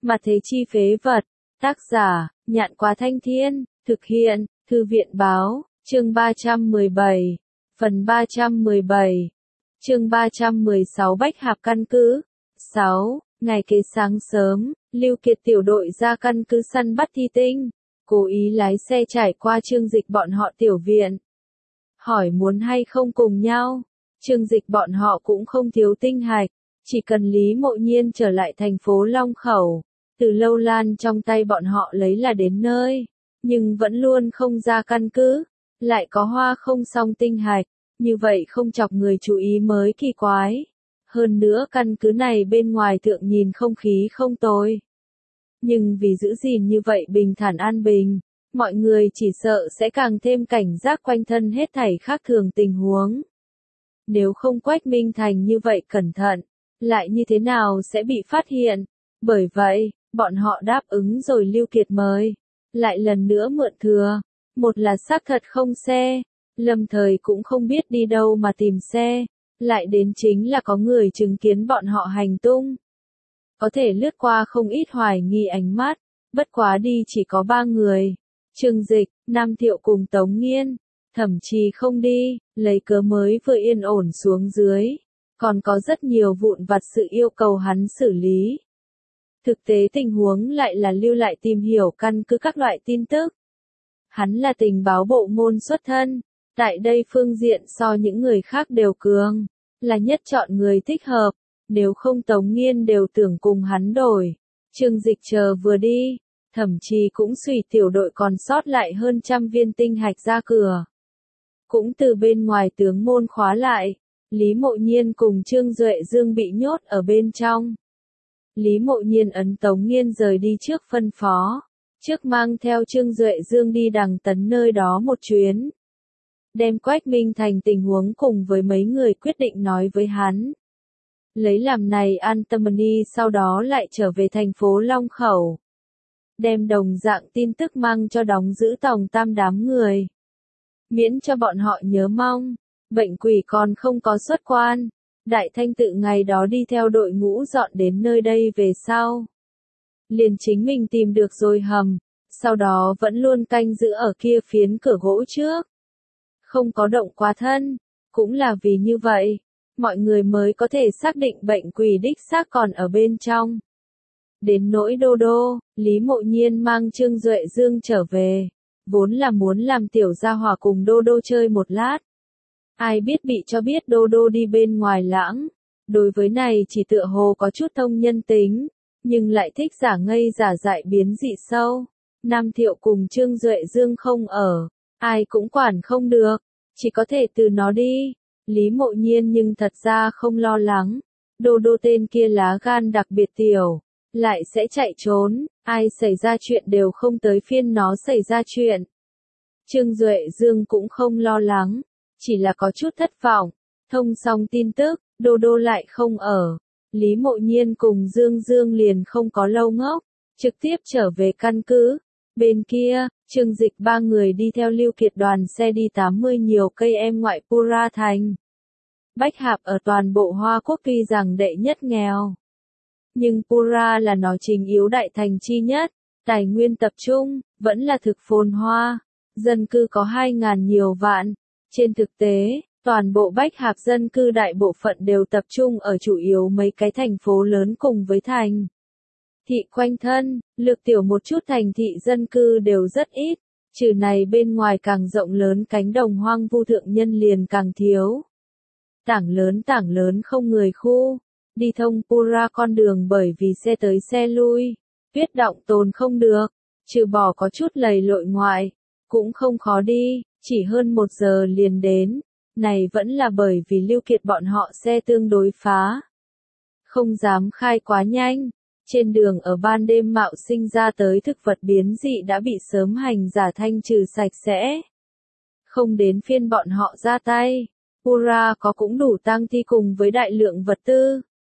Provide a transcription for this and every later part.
Mà thế chi phế vật. Tác giả, Nhạn Quá Thanh Thiên, thực hiện, Thư viện Báo, chương 317, phần 317, chương 316 Bách Hạp căn cứ. 6. Ngày kế sáng sớm, Lưu Kiệt tiểu đội ra căn cứ săn bắt thi tinh, cố ý lái xe trải qua Trương Dịch bọn họ tiểu viện. Hỏi muốn hay không cùng nhau, Trương Dịch bọn họ cũng không thiếu tinh hạch, chỉ cần Lý Mộ Nhiên trở lại thành phố Long Khẩu, từ lâu lan trong tay bọn họ lấy là đến nơi, nhưng vẫn luôn không ra căn cứ, lại có hoa không xong tinh hạch, như vậy không chọc người chú ý mới kỳ quái. Hơn nữa căn cứ này bên ngoài thượng nhìn không khí không tồi. Nhưng vì giữ gìn như vậy bình thản an bình, mọi người chỉ sợ sẽ càng thêm cảnh giác quanh thân hết thảy khác thường tình huống. Nếu không Quách Minh Thành như vậy cẩn thận, lại như thế nào sẽ bị phát hiện? Bởi vậy, bọn họ đáp ứng rồi Lưu Kiệt mời, lại lần nữa mượn thừa. Một là xác thật không xe, lâm thời cũng không biết đi đâu mà tìm xe, lại đến chính là có người chứng kiến bọn họ hành tung. Có thể lướt qua không ít hoài nghi ánh mắt, bất quá đi chỉ có 3 người. Trương Dịch, Nam Thiệu cùng Tống Nghiên, thậm chí không đi, lấy cớ mới vừa yên ổn xuống dưới. Còn có rất nhiều vụn vặt sự yêu cầu hắn xử lý. Thực tế tình huống lại là lưu lại tìm hiểu căn cứ các loại tin tức. Hắn là tình báo bộ môn xuất thân, tại đây phương diện so những người khác đều cường, là nhất chọn người thích hợp, nếu không Tống Nghiên đều tưởng cùng hắn đổi. Trương Dịch chờ vừa đi, thậm chí cũng suy tiểu đội còn sót lại hơn 100 viên tinh hạch ra cửa. Cũng từ bên ngoài tướng môn khóa lại, Lý Mộ Nhiên cùng Trương Duệ Dương bị nhốt ở bên trong. Lý Mộ Nhiên ấn Tống Nghiên rời đi trước phân phó, trước mang theo Trương Duệ Dương đi Đằng Tấn nơi đó một chuyến. Đem Quách Minh Thành tình huống cùng với mấy người quyết định nói với hắn. Lấy làm này an tâm đi, sau đó lại trở về thành phố Long Khẩu. Đem đồng dạng tin tức mang cho đóng giữ Tòng Tam đám người. Miễn cho bọn họ nhớ mong, bệnh quỷ còn không có xuất quan. Đại Thanh Tự ngày đó đi theo đội ngũ dọn đến nơi đây về sau. Liền chính mình tìm được rồi hầm, sau đó vẫn luôn canh giữ ở kia phiến cửa gỗ trước. Không có động quá thân, cũng là vì như vậy, mọi người mới có thể xác định bệnh quỷ đích xác còn ở bên trong. Đến nỗi Đô Đô, Lý Mộ Nhiên mang Trương Duệ Dương trở về, vốn là muốn làm tiểu gia hỏa cùng Đô Đô chơi một lát. Ai biết bị cho biết Đô Đô đi bên ngoài lãng, đối với này chỉ tựa hồ có chút thông nhân tính, nhưng lại thích giả ngây giả dại biến dị sâu. Nam Thiệu cùng Trương Duệ Dương không ở, ai cũng quản không được, chỉ có thể từ nó đi. Lý Mộ Nhiên nhưng thật ra không lo lắng, Đô Đô tên kia lá gan đặc biệt tiểu, lại sẽ chạy trốn, ai xảy ra chuyện đều không tới phiên nó xảy ra chuyện. Trương Duệ Dương cũng không lo lắng, chỉ là có chút thất vọng. Thông xong tin tức, Đô Đô lại không ở. Lý Mộ Nhiên cùng Dương Dương liền không có lâu ngốc, trực tiếp trở về căn cứ. Bên kia, Trương Dịch 3 người đi theo Lưu Kiệt đoàn xe đi 80 nhiều cây em ngoại Pura thành. Bách Hạp ở toàn bộ Hoa Quốc tuy rằng đệ nhất nghèo, nhưng Pura là nó chính yếu đại thành chi nhất, tài nguyên tập trung, vẫn là thực phồn hoa, dân cư có 2.000 nhiều vạn. Trên thực tế, toàn bộ Bách Hạp dân cư đại bộ phận đều tập trung ở chủ yếu mấy cái thành phố lớn cùng với thành thị quanh thân, lược tiểu một chút thành thị dân cư đều rất ít, trừ này bên ngoài càng rộng lớn cánh đồng hoang vu thượng nhân liền càng thiếu. Tảng lớn không người khu, đi thông Pura con đường bởi vì xe tới xe lui, tuyết động tồn không được, trừ bỏ có chút lầy lội ngoại, cũng không khó đi, chỉ hơn 1 giờ liền đến, này vẫn là bởi vì Lưu Kiệt bọn họ xe tương đối phá. Không dám khai quá nhanh, trên đường ở ban đêm mạo sinh ra tới thực vật biến dị đã bị sớm hành giả thanh trừ sạch sẽ. Không đến phiên bọn họ ra tay, Pura có cũng đủ tang thi cùng với đại lượng vật tư.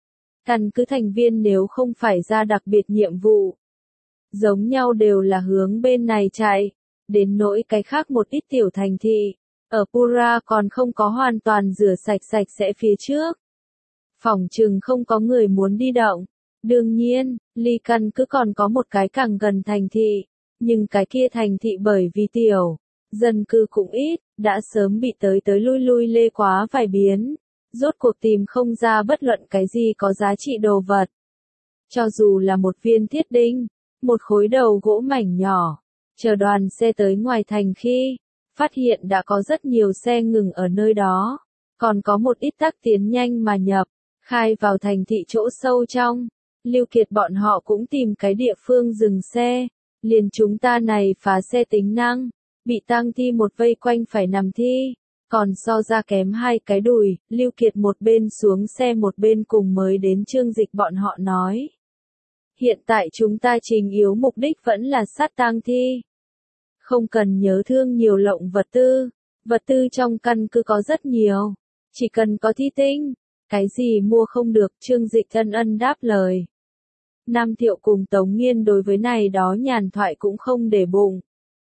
Căn cứ thành viên nếu không phải ra đặc biệt nhiệm vụ, giống nhau đều là hướng bên này chạy. Đến nỗi cái khác một ít tiểu thành thị, ở Pura còn không có hoàn toàn rửa sạch sẽ phía trước. Phỏng chừng không có người muốn đi động, Đương nhiên, ly căn cứ còn có một cái càng gần thành thị, nhưng cái kia thành thị bởi vì tiểu, dân cư cũng ít, đã sớm bị tới lui lê quá vài biến, rốt cuộc tìm không ra bất luận cái gì có giá trị đồ vật. Cho dù là một viên thiết đinh, một khối đầu gỗ mảnh nhỏ, chờ đoàn xe tới ngoài thành khi, phát hiện đã có rất nhiều xe ngừng ở nơi đó, còn có một ít tác tiến nhanh mà nhập, khai vào thành thị chỗ sâu trong. Lưu Kiệt bọn họ cũng tìm cái địa phương dừng xe, liền chúng ta này phá xe tính năng, bị tang thi một vây quanh phải nằm thi, còn so ra kém hai cái đùi, Lưu Kiệt một bên xuống xe một bên cùng mới đến Trương Dịch bọn họ nói. Hiện tại chúng ta trình yếu mục đích vẫn là sát tang thi. Không cần nhớ thương nhiều lộng vật tư trong căn cứ có rất nhiều, chỉ cần có thi tinh, cái gì mua không được, Trương Dịch ân đáp lời. Nam Thiệu cùng Tống Nghiên đối với này đó nhàn thoại cũng không để bụng,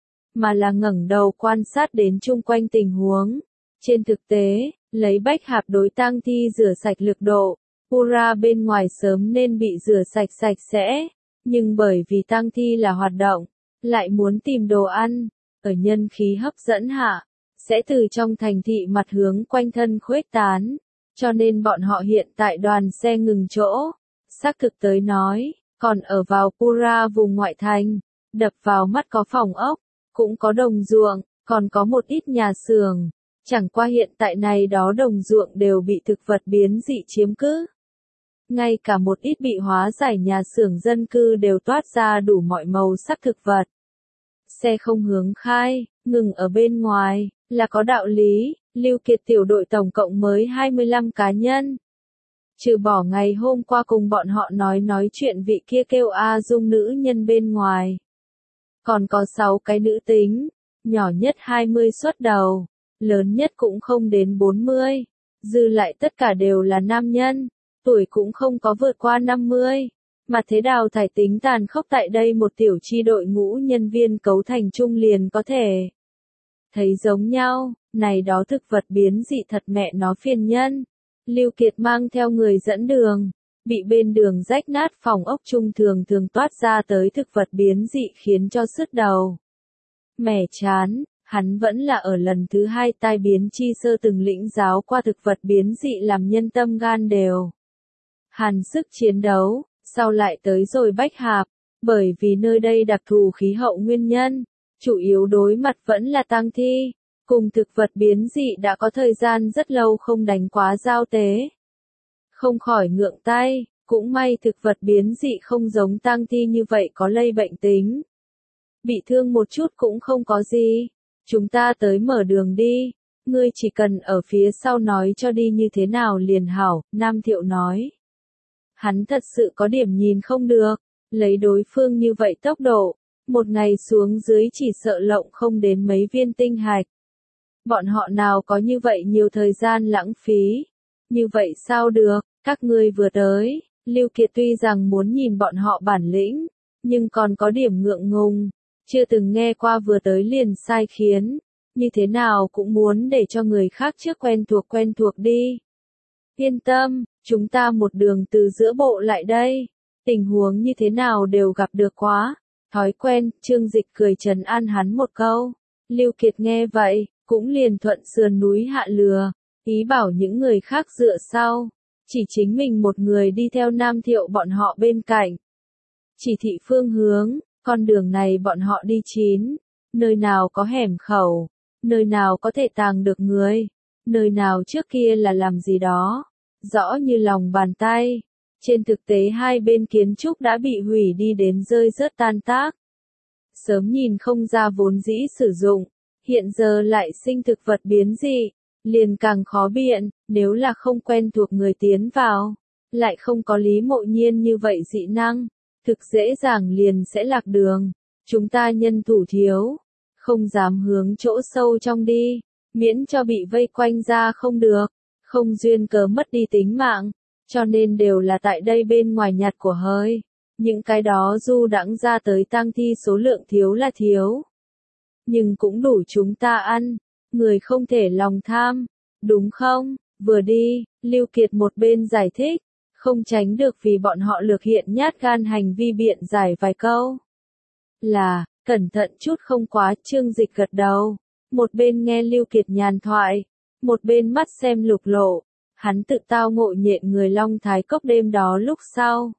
mà là ngẩng đầu quan sát đến chung quanh tình huống. Trên thực tế, lấy bách hạp đối tang thi rửa sạch lực độ, Pura bên ngoài sớm nên bị rửa sạch sẽ, nhưng bởi vì tang thi là hoạt động, lại muốn tìm đồ ăn, ở nhân khí hấp dẫn hạ, sẽ từ trong thành thị mặt hướng quanh thân khuếch tán, cho nên bọn họ hiện tại đoàn xe ngừng chỗ. Xác thực tới nói, còn ở vào Pura vùng ngoại thành, đập vào mắt có phòng ốc, cũng có đồng ruộng, còn có một ít nhà xưởng. Chẳng qua hiện tại này đó đồng ruộng đều bị thực vật biến dị chiếm cứ. Ngay cả một ít bị hóa giải nhà xưởng dân cư đều toát ra đủ mọi màu sắc thực vật. Xe không hướng khai, ngừng ở bên ngoài, là có đạo lý, Lưu Kiệt tiểu đội tổng cộng mới 25 cá nhân. Trừ bỏ ngày hôm qua cùng bọn họ nói chuyện vị kia kêu A Dung nữ nhân bên ngoài. Còn có 6 cái nữ tính, nhỏ nhất 20 xuất đầu, lớn nhất cũng không đến 40, dư lại tất cả đều là nam nhân, tuổi cũng không có vượt qua 50. Mà thế Đào Thải tính tàn khốc tại đây một tiểu chi đội ngũ nhân viên cấu thành trung liền có thể thấy giống nhau, này đó thực vật biến dị thật mẹ nó phiền nhân. Lưu Kiệt mang theo người dẫn đường, bị bên đường rách nát phòng ốc trung thường toát ra tới thực vật biến dị khiến cho sứt đầu. Mẻ chán, hắn vẫn là ở lần thứ 2 tai biến chi sơ từng lĩnh giáo qua thực vật biến dị làm nhân tâm gan đều. Hàn sức chiến đấu, sau lại tới rồi Bách Hạp, bởi vì nơi đây đặc thù khí hậu nguyên nhân, chủ yếu đối mặt vẫn là tang thi. Cùng thực vật biến dị đã có thời gian rất lâu không đánh quá giao tế. Không khỏi ngượng tay, cũng may thực vật biến dị không giống tang thi như vậy có lây bệnh tính. Bị thương một chút cũng không có gì. Chúng ta tới mở đường đi, ngươi chỉ cần ở phía sau nói cho đi như thế nào liền hảo, Nam Thiệu nói. Hắn thật sự có điểm nhìn không được, lấy đối phương như vậy tốc độ, một ngày xuống dưới chỉ sợ lộng không đến mấy viên tinh hạch. Bọn họ nào có như vậy nhiều thời gian lãng phí. Như vậy sao được, các ngươi vừa tới, Lưu Kiệt tuy rằng muốn nhìn bọn họ bản lĩnh, nhưng còn có điểm ngượng ngùng, chưa từng nghe qua vừa tới liền sai khiến, như thế nào cũng muốn để cho người khác trước quen thuộc đi. Yên tâm, chúng ta một đường từ giữa bộ lại đây, tình huống như thế nào đều gặp được quá, thói quen, Trương Dịch cười trấn an hắn một câu. Lưu Kiệt nghe vậy, cũng liền thuận sườn núi hạ lừa, ý bảo những người khác dựa sau, chỉ chính mình một người đi theo Nam Thiệu bọn họ bên cạnh. Chỉ thị phương hướng, con đường này bọn họ đi chín, nơi nào có hẻm khẩu, nơi nào có thể tàng được người, nơi nào trước kia là làm gì đó, rõ như lòng bàn tay. Trên thực tế hai bên kiến trúc đã bị hủy đi đến rơi rớt tan tác. Sớm nhìn không ra vốn dĩ sử dụng, hiện giờ lại sinh thực vật biến dị, liền càng khó biện, nếu là không quen thuộc người tiến vào, lại không có Lý Mộ Nhiên như vậy dị năng, thực dễ dàng liền sẽ lạc đường. Chúng ta nhân thủ thiếu, không dám hướng chỗ sâu trong đi, miễn cho bị vây quanh ra không được, không duyên cớ mất đi tính mạng, cho nên đều là tại đây bên ngoài nhặt của hơi. Những cái đó du đãng ra tới tang thi số lượng thiếu là thiếu, nhưng cũng đủ chúng ta ăn, người không thể lòng tham, đúng không? Vừa đi, Lưu Kiệt một bên giải thích, không tránh được vì bọn họ lược hiện nhát gan hành vi biện giải vài câu. Là, cẩn thận chút không quá, Trương Dịch gật đầu. Một bên nghe Lưu Kiệt nhàn thoại, một bên mắt xem lục lộ. Hắn tự tao ngộ nhện người Long Thái Cốc đêm đó lúc sau.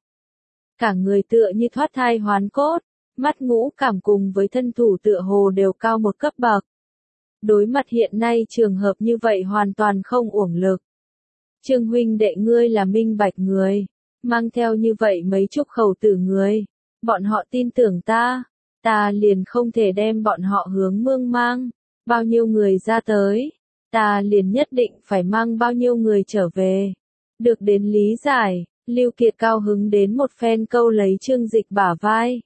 Cả người tựa như thoát thai hoán cốt, mắt ngũ cảm cùng với thân thủ tựa hồ đều cao một cấp bậc. Đối mặt hiện nay trường hợp như vậy hoàn toàn không uổng lực. Trương huynh đệ ngươi là minh bạch người, mang theo như vậy mấy chục khẩu tử người, bọn họ tin tưởng ta liền không thể đem bọn họ hướng mương mang, bao nhiêu người ra tới, ta liền nhất định phải mang bao nhiêu người trở về. Được đến lý giải, Lưu Kiệt cao hứng đến một phen câu lấy Trương Dịch bả vai.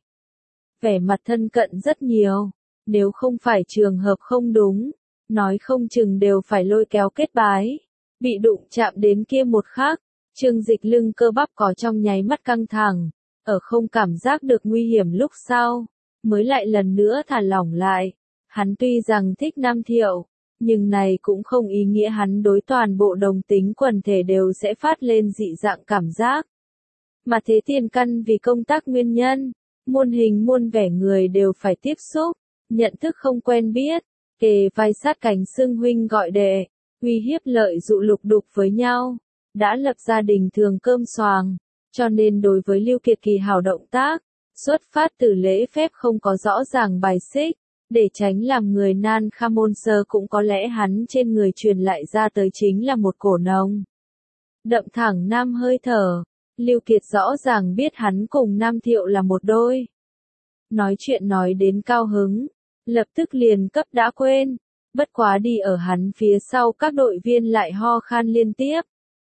Vẻ mặt thân cận rất nhiều, nếu không phải trường hợp không đúng, nói không chừng đều phải lôi kéo kết bái. Bị đụng chạm đến kia một khắc, Trương Dịch lưng cơ bắp có trong nháy mắt căng thẳng, ở không cảm giác được nguy hiểm lúc sau, mới lại lần nữa thả lỏng lại. Hắn tuy rằng thích Nam Thiệu, nhưng này cũng không ý nghĩa hắn đối toàn bộ đồng tính quần thể đều sẽ phát lên dị dạng cảm giác. Mà thế tiền căn vì công tác nguyên nhân, muôn hình muôn vẻ người đều phải tiếp xúc, nhận thức không quen biết, kề vai sát cánh xưng huynh gọi đệ, uy hiếp lợi dụ lục đục với nhau, đã lập gia đình thường cơm xoàng, cho nên đối với Lưu Kiệt kỳ hảo động tác, xuất phát từ lễ phép không có rõ ràng bài xích, để tránh làm người nan kha môn sơ cũng có lẽ hắn trên người truyền lại ra tới chính là một cổ nồng đậm thẳng nam hơi thở. Lưu Kiệt rõ ràng biết hắn cùng Nam Thiệu là một đôi. Nói chuyện nói đến cao hứng, lập tức liền cấp đã quên, bất quá đi ở hắn phía sau các đội viên lại ho khan liên tiếp.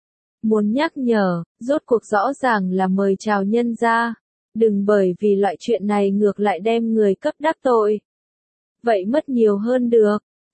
Muốn nhắc nhở, rốt cuộc rõ ràng là mời chào nhân gia, đừng bởi vì loại chuyện này ngược lại đem người cấp đắc tội. Vậy mất nhiều hơn được,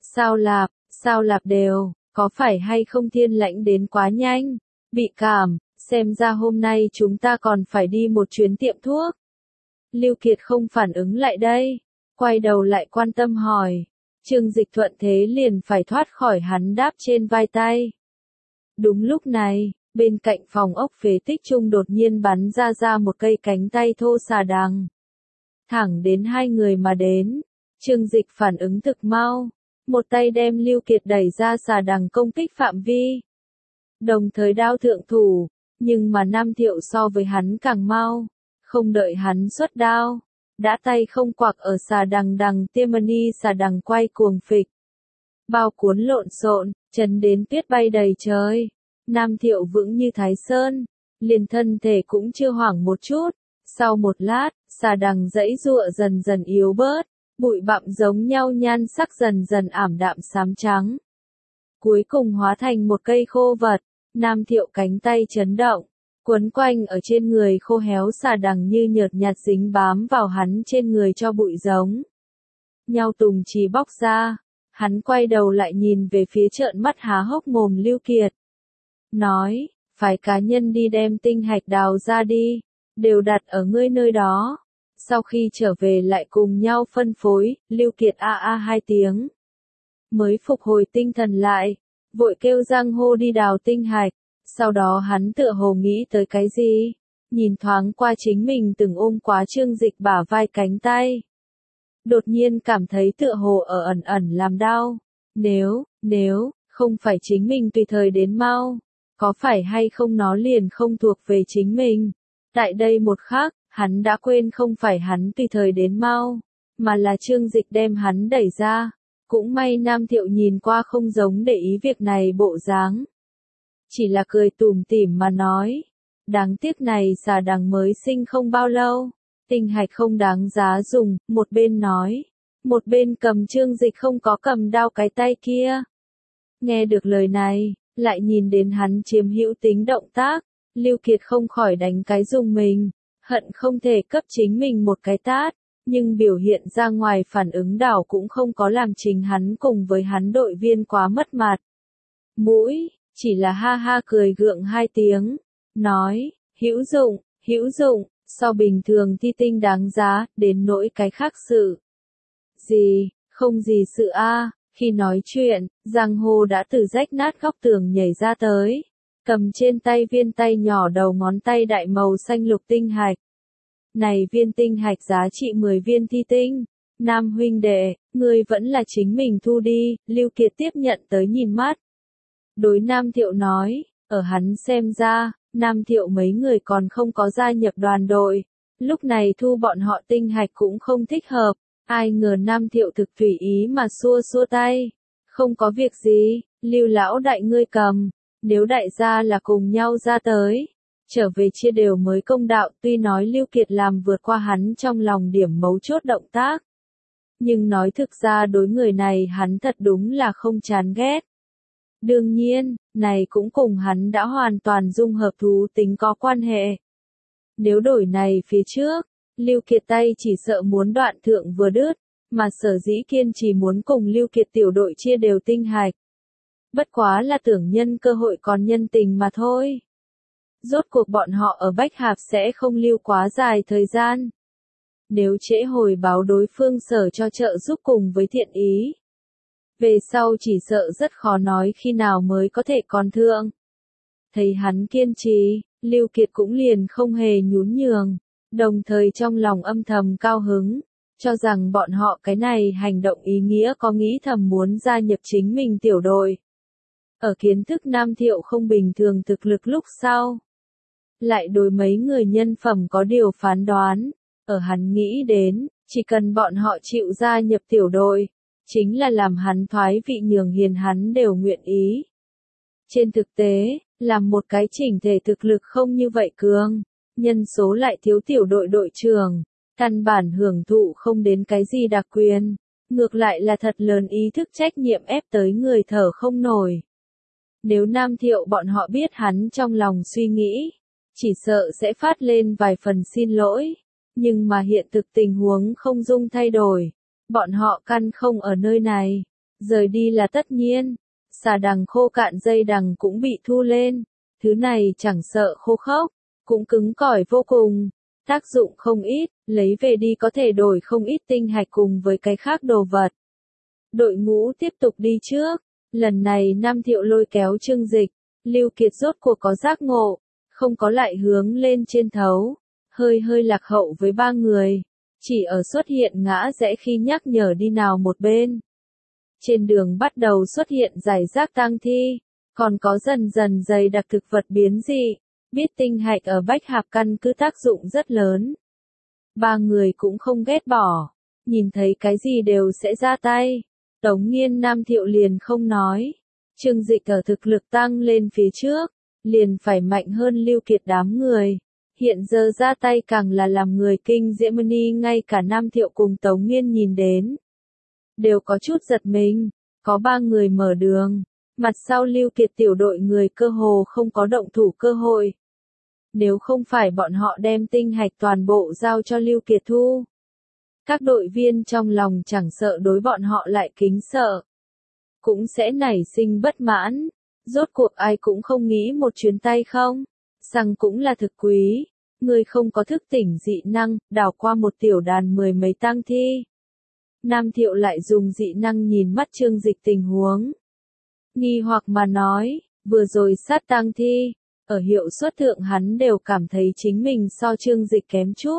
sao lạp đều, có phải hay không thiên lãnh đến quá nhanh, bị cảm. Xem ra hôm nay chúng ta còn phải đi một chuyến tiệm thuốc. Lưu Kiệt không phản ứng lại đây, quay đầu lại quan tâm hỏi. Trương Dịch thuận thế liền phải thoát khỏi hắn đáp trên vai tay. Đúng lúc này, bên cạnh phòng ốc phế tích trung đột nhiên bắn ra một cây cánh tay thô xà đằng. Thẳng đến hai người mà đến, Trương Dịch phản ứng thực mau, một tay đem Lưu Kiệt đẩy ra xà đằng công kích phạm vi. Đồng thời đao thượng thủ. Nhưng mà Nam Thiệu so với hắn càng mau, không đợi hắn xuất đao, đã tay không quặc ở xà đằng Tiemani xà đằng quay cuồng phịch. Bao cuốn lộn xộn, chấn đến tuyết bay đầy trời. Nam Thiệu vững như Thái Sơn, liền thân thể cũng chưa hoảng một chút. Sau một lát, xà đằng dãy giụa dần dần yếu bớt, bụi bặm giống nhau nhan sắc dần dần ảm đạm xám trắng. Cuối cùng hóa thành một cây khô vật. Nam Thiệu cánh tay chấn động, quấn quanh ở trên người khô héo xà đằng như nhợt nhạt dính bám vào hắn trên người cho bụi giống. Nhau tùng chỉ bóc ra, hắn quay đầu lại nhìn về phía trợn mắt há hốc mồm Lưu Kiệt. Nói, phải cá nhân đi đem tinh hạch đào ra đi, đều đặt ở ngươi nơi đó. Sau khi trở về lại cùng nhau phân phối, Lưu Kiệt a hai tiếng. Mới phục hồi tinh thần lại. Vội kêu Giang Hô đi đào tinh hạch, sau đó hắn tựa hồ nghĩ tới cái gì, nhìn thoáng qua chính mình từng ôm quá Trương Dịch bả vai cánh tay. Đột nhiên cảm thấy tựa hồ ở ẩn ẩn làm đau, nếu, không phải chính mình tùy thời đến mau, có phải hay không nó liền không thuộc về chính mình. Tại đây một khắc, hắn đã quên không phải hắn tùy thời đến mau, mà là Trương Dịch đem hắn đẩy ra. Cũng may Nam Thiệu nhìn qua không giống để ý việc này bộ dáng. Chỉ là cười tủm tỉm mà nói. Đáng tiếc này xà đằng mới sinh không bao lâu. Tinh hạch không đáng giá dùng, một bên nói. Một bên cầm Trương Dịch không có cầm đao cái tay kia. Nghe được lời này, lại nhìn đến hắn chiếm hữu tính động tác. Lưu Kiệt không khỏi đánh cái dùng mình. Hận không thể cấp chính mình một cái tát. Nhưng biểu hiện ra ngoài phản ứng đảo cũng không có làm chính hắn cùng với hắn đội viên quá mất mặt. Mũi, chỉ là ha ha cười gượng hai tiếng, nói, hữu dụng, so bình thường thi tinh đáng giá, đến nỗi cái khác sự. Gì, không gì sự a. Khi nói chuyện, Giang Hồ đã từ rách nát góc tường nhảy ra tới. cầm trên tay viên tay nhỏ đầu ngón tay đại màu xanh lục tinh hạch. Này viên tinh hạch giá trị 10 viên thi tinh. Nam huynh đệ, ngươi vẫn là chính mình thu đi, Lưu Kiệt tiếp nhận tới nhìn mắt. Đối Nam Thiệu nói, ở hắn xem ra, Nam Thiệu mấy người còn không có gia nhập đoàn đội. Lúc này thu bọn họ tinh hạch cũng không thích hợp, ai ngờ Nam Thiệu thực tùy ý mà xua xua tay. Không có việc gì, Lưu lão đại ngươi cầm, nếu đại gia là cùng nhau ra tới. Trở về chia đều mới công đạo, tuy nói Lưu Kiệt làm vượt qua hắn trong lòng điểm mấu chốt động tác. Nhưng nói thực ra đối người này hắn thật đúng là không chán ghét. Đương nhiên, này cũng cùng hắn đã hoàn toàn dung hợp thú tính có quan hệ. Nếu đổi này phía trước, Lưu Kiệt tay chỉ sợ muốn đoạn thượng vừa đứt, mà Sở Dĩ kiên trì muốn cùng Lưu Kiệt tiểu đội chia đều tinh hạch. Bất quá là tưởng nhân cơ hội còn nhân tình mà thôi. Rốt cuộc bọn họ ở Bách Hạp sẽ không lưu quá dài thời gian. Nếu trễ hồi báo đối phương Sở cho trợ giúp cùng với thiện ý. Về sau chỉ sợ rất khó nói khi nào mới có thể còn thượng. Thấy hắn kiên trì, Lưu Kiệt cũng liền không hề nhún nhường, đồng thời trong lòng âm thầm cao hứng, cho rằng bọn họ cái này hành động ý nghĩa có nghĩ thầm muốn gia nhập chính mình tiểu đội. Ở kiến thức Nam Thiệu không bình thường thực lực lúc sau. Lại đối mấy người nhân phẩm có điều phán đoán, ở hắn nghĩ đến, chỉ cần bọn họ chịu gia nhập tiểu đội, chính là làm hắn thoái vị nhường hiền hắn đều nguyện ý. Trên thực tế, làm một cái chỉnh thể thực lực không như vậy cường, nhân số lại thiếu tiểu đội đội trưởng, căn bản hưởng thụ không đến cái gì đặc quyền, ngược lại là thật lớn ý thức trách nhiệm ép tới người thở không nổi. Nếu Nam Thiệu bọn họ biết hắn trong lòng suy nghĩ, chỉ sợ sẽ phát lên vài phần xin lỗi, nhưng mà hiện thực tình huống không dung thay đổi, bọn họ căn không ở nơi này, rời đi là tất nhiên. Xà đằng khô cạn dây đằng cũng bị thu lên, thứ này chẳng sợ khô khốc, cũng cứng cỏi vô cùng, tác dụng không ít, lấy về đi có thể đổi không ít tinh hạch cùng với cái khác đồ vật. Đội ngũ tiếp tục đi trước, lần này Nam Thiệu lôi kéo Trương Dịch, Lưu Kiệt rốt cuộc có giác ngộ, không có lại hướng lên trên thấu, hơi lạc hậu với ba người, chỉ ở xuất hiện ngã rẽ khi nhắc nhở đi nào một bên. Trên đường bắt đầu xuất hiện rải rác tang thi, còn có dần dần dày đặc thực vật biến dị, biết tinh hạch ở Bách Hạp căn cứ tác dụng rất lớn. Ba người cũng không ghét bỏ, nhìn thấy cái gì đều sẽ ra tay. Tống Nghiên Nam Thiệu liền không nói, Trương Dịch ở thực lực tăng lên phía trước, liền phải mạnh hơn Lưu Kiệt đám người. Hiện giờ ra tay càng là làm người kinh diễm, ngay cả Nam Thiệu cùng Tống Nghiên nhìn đến đều có chút giật mình, có ba người mở đường, mặt sau Lưu Kiệt tiểu đội người cơ hồ không có động thủ cơ hội. Nếu không phải bọn họ đem tinh hạch toàn bộ giao cho Lưu Kiệt thu, các đội viên trong lòng chẳng sợ đối bọn họ lại kính sợ, cũng sẽ nảy sinh bất mãn, rốt cuộc ai cũng không nghĩ một chuyến tay không, rằng cũng là thực quý, người không có thức tỉnh dị năng, đảo qua một tiểu đàn 10 mấy tang thi. Nam Thiệu lại dùng dị năng nhìn mắt Trương Dịch tình huống. Nghi hoặc mà nói, vừa rồi sát tang thi, ở hiệu suất thượng hắn đều cảm thấy chính mình so Trương Dịch kém chút.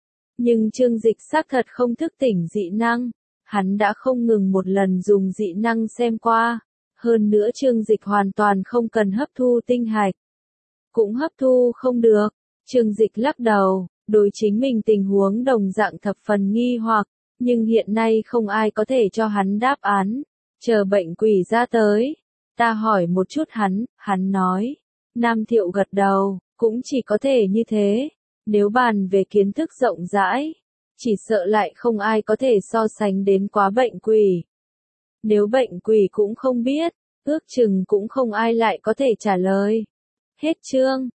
Nhưng Trương Dịch xác thật không thức tỉnh dị năng, hắn đã không ngừng một lần dùng dị năng xem qua. Hơn nữa Trương Dịch hoàn toàn không cần hấp thu tinh hạch. Cũng hấp thu không được, Trương Dịch lắc đầu, đối chính mình tình huống đồng dạng thập phần nghi hoặc. Nhưng hiện nay không ai có thể cho hắn đáp án, chờ bệnh quỷ ra tới, ta hỏi một chút hắn nói. Nam Thiệu gật đầu, cũng chỉ có thể như thế, nếu bàn về kiến thức rộng rãi, chỉ sợ lại không ai có thể so sánh đến quá bệnh quỷ. Nếu bệnh quỷ cũng không biết, ước chừng cũng không ai lại có thể trả lời. Hết chương.